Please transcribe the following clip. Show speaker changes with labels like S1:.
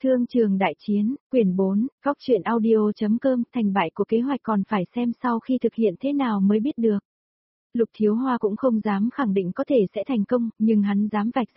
S1: Thương trường đại chiến, quyển 4, góc truyện audio.com, thành bại của kế hoạch còn phải xem sau khi thực hiện thế nào mới biết được. Lục Thiếu Hoa cũng không dám khẳng định có thể sẽ thành công, nhưng hắn dám vạch